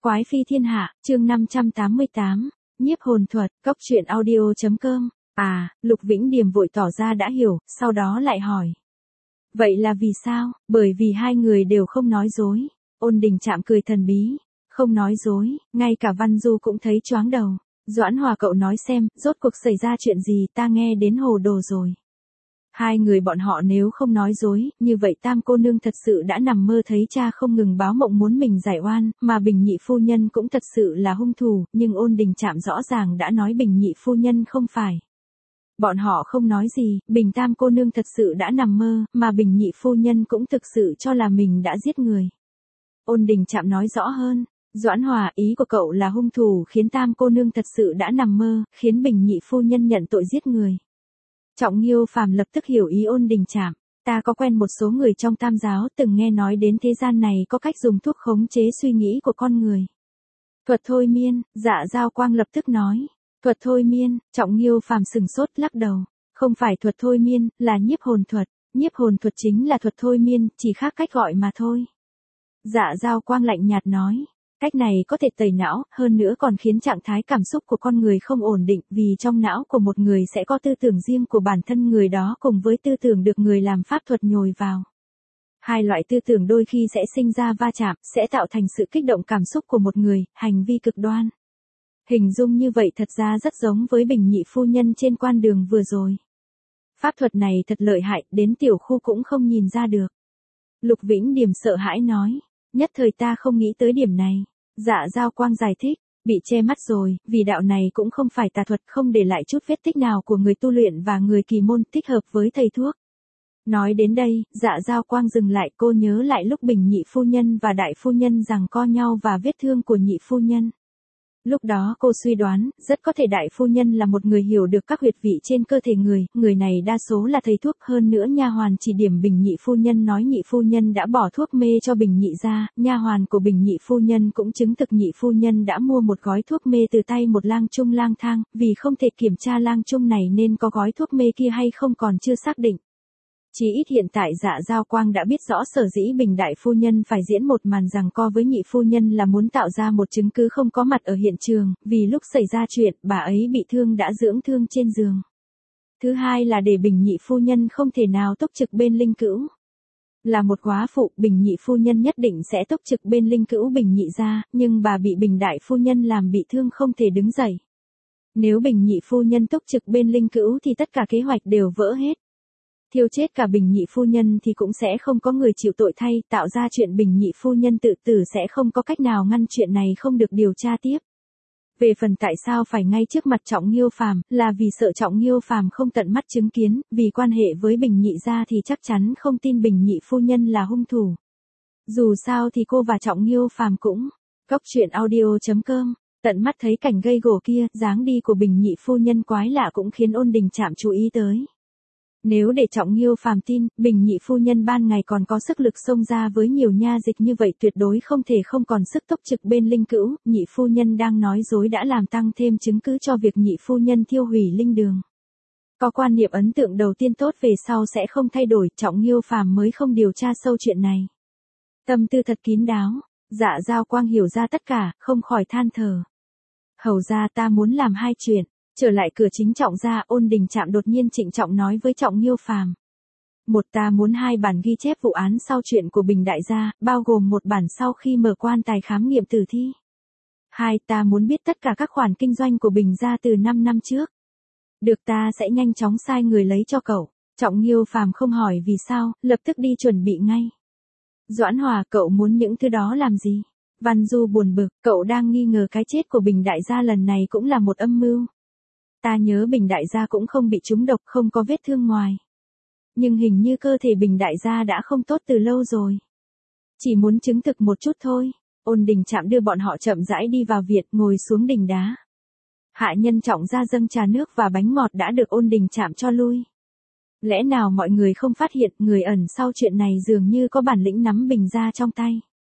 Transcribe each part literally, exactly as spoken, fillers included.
Quái phi thiên hạ, chương năm trăm tám mươi tám, nhiếp hồn thuật, cốc truyện audio.com. À, Lục Vĩnh Điềm vội tỏ ra đã hiểu, sau đó lại hỏi. Vậy là vì sao? Bởi vì hai người đều không nói dối. Ôn Đình Trạm cười thần bí. Không nói dối, ngay cả Văn Du cũng thấy choáng đầu. Doãn Hòa cậu nói xem, rốt cuộc xảy ra chuyện gì, ta nghe đến hồ đồ rồi. Hai người bọn họ nếu không nói dối, như vậy Tam cô nương thật sự đã nằm mơ thấy cha không ngừng báo mộng muốn mình giải oan, mà Bình Nhị phu nhân cũng thật sự là hung thủ, nhưng Ôn Đình Trạm rõ ràng đã nói Bình Nhị phu nhân không phải. Bọn họ không nói gì, Bình Tam cô nương thật sự đã nằm mơ, mà Bình Nhị phu nhân cũng thực sự cho là mình đã giết người. Ôn Đình Trạm nói rõ hơn. Doãn Hòa, ý của cậu là hung thủ khiến Tam cô nương thật sự đã nằm mơ, khiến Bình Nhị phu nhân nhận tội giết người. Trọng Nghiêu Phàm lập tức hiểu ý Ôn Đình Trạm. Ta có quen một số người trong Tam giáo từng nghe nói đến thế gian này có cách dùng thuốc khống chế suy nghĩ của con người. Thuật thôi miên, Dạ Giao Quang lập tức nói. Thuật thôi miên, Trọng Nghiêu Phàm sừng sốt lắc đầu. Không phải thuật thôi miên, là nhiếp hồn thuật. Nhiếp hồn thuật chính là thuật thôi miên, chỉ khác cách gọi mà thôi. Dạ Giao Quang lạnh nhạt nói. Cách này có thể tẩy não, hơn nữa còn khiến trạng thái cảm xúc của con người không ổn định, vì trong não của một người sẽ có tư tưởng riêng của bản thân người đó cùng với tư tưởng được người làm pháp thuật nhồi vào. Hai loại tư tưởng đôi khi sẽ sinh ra va chạm, sẽ tạo thành sự kích động cảm xúc của một người, hành vi cực đoan. Hình dung như vậy thật ra rất giống với Bình Nhị phu nhân trên quan đường vừa rồi. Pháp thuật này thật lợi hại, đến tiểu khu cũng không nhìn ra được. Lục Vĩnh Điềm sợ hãi nói, nhất thời ta không nghĩ tới điểm này. Dạ Giao Quang giải thích, bị che mắt rồi, vì đạo này cũng không phải tà thuật, không để lại chút vết tích nào của người tu luyện và người kỳ môn, thích hợp với thầy thuốc. Nói đến đây, Dạ Giao Quang dừng lại, cô nhớ lại lúc Bình Nhị phu nhân và Đại phu nhân giằng co nhau và vết thương của Nhị phu nhân. Lúc đó cô suy đoán, rất có thể Đại phu nhân là một người hiểu được các huyệt vị trên cơ thể người, người này đa số là thầy thuốc, hơn nữa nha hoàn chỉ điểm Bình Nhị phu nhân nói Nhị phu nhân đã bỏ thuốc mê cho Bình Nhị ra, nha hoàn của Bình Nhị phu nhân cũng chứng thực Nhị phu nhân đã mua một gói thuốc mê từ tay một lang trung lang thang, vì không thể kiểm tra lang trung này nên có gói thuốc mê kia hay không còn chưa xác định. Chỉ ít hiện tại Dạ Giao Quang đã biết rõ sở dĩ Bình Đại phu nhân phải diễn một màn giằng co với Nhị phu nhân là muốn tạo ra một chứng cứ không có mặt ở hiện trường, vì lúc xảy ra chuyện, bà ấy bị thương đã dưỡng thương trên giường. Thứ hai là để Bình Nhị phu nhân không thể nào túc trực bên linh cữu. Là một góa phụ, Bình Nhị phu nhân nhất định sẽ túc trực bên linh cữu Bình Nhị gia, nhưng bà bị Bình Đại phu nhân làm bị thương không thể đứng dậy. Nếu Bình Nhị phu nhân túc trực bên linh cữu thì tất cả kế hoạch đều vỡ hết. Thiêu chết cả Bình Nhị phu nhân thì cũng sẽ không có người chịu tội thay, tạo ra chuyện Bình Nhị phu nhân tự tử sẽ không có cách nào ngăn chuyện này không được điều tra tiếp. Về phần tại sao phải ngay trước mặt Trọng Nghiêu Phàm, là vì sợ Trọng Nghiêu Phàm không tận mắt chứng kiến, vì quan hệ với Bình Nhị gia thì chắc chắn không tin Bình Nhị phu nhân là hung thủ. Dù sao thì cô và Trọng Nghiêu Phàm cũng, cốc truyện audio.com, tận mắt thấy cảnh gây gổ kia, dáng đi của Bình Nhị phu nhân quái lạ cũng khiến Ôn Đình Trạm chú ý tới. Nếu để Trọng Nghiêu Phàm tin, Bình Nhị phu nhân ban ngày còn có sức lực xông ra với nhiều nha dịch như vậy tuyệt đối không thể không còn sức túc trực bên linh cữu, Nhị phu nhân đang nói dối đã làm tăng thêm chứng cứ cho việc Nhị phu nhân thiêu hủy linh đường. Có quan niệm ấn tượng đầu tiên tốt về sau sẽ không thay đổi, Trọng Nghiêu Phàm mới không điều tra sâu chuyện này. Tâm tư thật kín đáo, Dạ Giao Quang hiểu ra tất cả, không khỏi than thở. Hầu ra ta muốn làm hai chuyện. Trở lại cửa chính Trọng gia, Ôn Đình Trạm đột nhiên trịnh trọng nói với Trọng Nghiêu Phàm. Một, ta muốn hai bản ghi chép vụ án sau chuyện của Bình Đại gia, bao gồm một bản sau khi mở quan tài khám nghiệm tử thi. Hai, ta muốn biết tất cả các khoản kinh doanh của Bình gia từ năm năm trước. Được, ta sẽ nhanh chóng sai người lấy cho cậu. Trọng Nghiêu Phàm không hỏi vì sao, lập tức đi chuẩn bị ngay. Doãn Hòa, cậu muốn những thứ đó làm gì? Văn Du buồn bực, cậu đang nghi ngờ cái chết của Bình Đại gia lần này cũng là một âm mưu. Ta nhớ Bình Đại gia cũng không bị trúng độc, không có vết thương ngoài. Nhưng hình như cơ thể Bình Đại gia đã không tốt từ lâu rồi. Chỉ muốn chứng thực một chút thôi. Ôn Đình Trạm đưa bọn họ chậm rãi đi vào viện, ngồi xuống đỉnh đá. Hạ nhân Trọng gia dâng trà nước và bánh ngọt đã được Ôn Đình Trạm cho lui. Lẽ nào mọi người không phát hiện, người ẩn sau chuyện này dường như có bản lĩnh nắm Bình gia trong tay.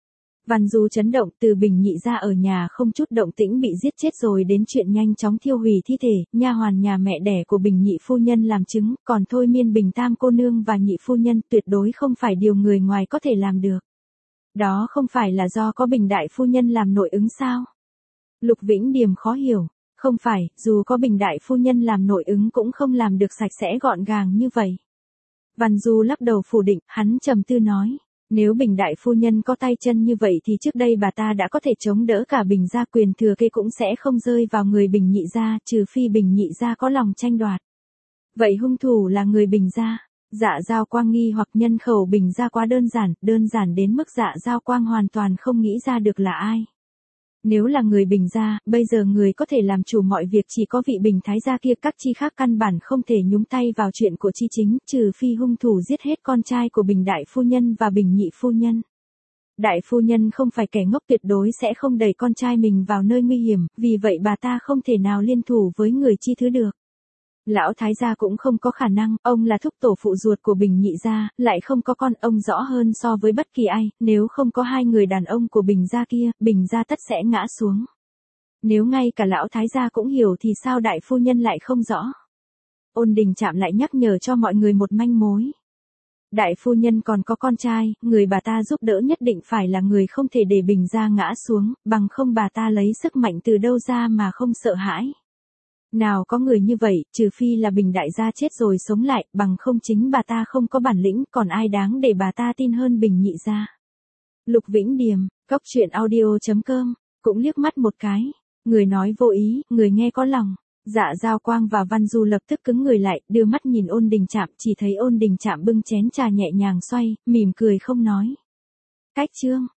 Văn Du chấn động, từ Bình Nhị gia ở nhà không chút động tĩnh bị giết chết rồi đến chuyện nhanh chóng thiêu hủy thi thể, nha hoàn nhà mẹ đẻ của Bình Nhị phu nhân làm chứng, còn thôi miên Bình Tam cô nương và Nhị phu nhân tuyệt đối không phải điều người ngoài có thể làm được. Đó không phải là do có Bình đại phu nhân làm nội ứng sao? Lục Vĩnh Điềm khó hiểu, không phải, dù có Bình đại phu nhân làm nội ứng cũng không làm được sạch sẽ gọn gàng như vậy. Văn Du lắc đầu phủ định, hắn trầm tư nói, nếu Bình đại phu nhân có tay chân như vậy thì trước đây bà ta đã có thể chống đỡ cả Bình gia, quyền thừa kế cũng sẽ không rơi vào người Bình nhị gia, trừ phi Bình nhị gia có lòng tranh đoạt. Vậy hung thủ là người Bình gia? Dạ Giao Quang nghi hoặc nhân khẩu Bình gia quá đơn giản, đơn giản đến mức Dạ Giao Quang hoàn toàn không nghĩ ra được là ai. Nếu là người Bình gia, bây giờ người có thể làm chủ mọi việc chỉ có vị Bình thái gia kia, các chi khác căn bản không thể nhúng tay vào chuyện của chi chính, trừ phi hung thủ giết hết con trai của Bình đại phu nhân và Bình nhị phu nhân. Đại phu nhân không phải kẻ ngốc, tuyệt đối sẽ không đẩy con trai mình vào nơi nguy hiểm, vì vậy bà ta không thể nào liên thủ với người chi thứ được. Lão thái gia cũng không có khả năng, ông là thúc tổ phụ ruột của Bình nhị gia, lại không có con, ông rõ hơn so với bất kỳ ai, nếu không có hai người đàn ông của Bình gia kia, Bình gia tất sẽ ngã xuống. Nếu ngay cả lão thái gia cũng hiểu thì sao đại phu nhân lại không rõ? Ôn Đình Trạm lại nhắc nhở cho mọi người một manh mối. Đại phu nhân còn có con trai, người bà ta giúp đỡ nhất định phải là người không thể để Bình gia ngã xuống, bằng không bà ta lấy sức mạnh từ đâu ra mà không sợ hãi. Nào có người như vậy, trừ phi là Bình đại gia chết rồi sống lại, bằng không chính bà ta không có bản lĩnh, còn ai đáng để bà ta tin hơn Bình nhị gia. Lục Vĩnh Điềm, cốc truyện audio chấm com, cũng liếc mắt một cái. Người nói vô ý, người nghe có lòng. Dạ Giao Quang và Văn Du lập tức cứng người lại, đưa mắt nhìn Ôn Đình Trạm, chỉ thấy Ôn Đình Trạm bưng chén trà nhẹ nhàng xoay, mỉm cười không nói. Cách chương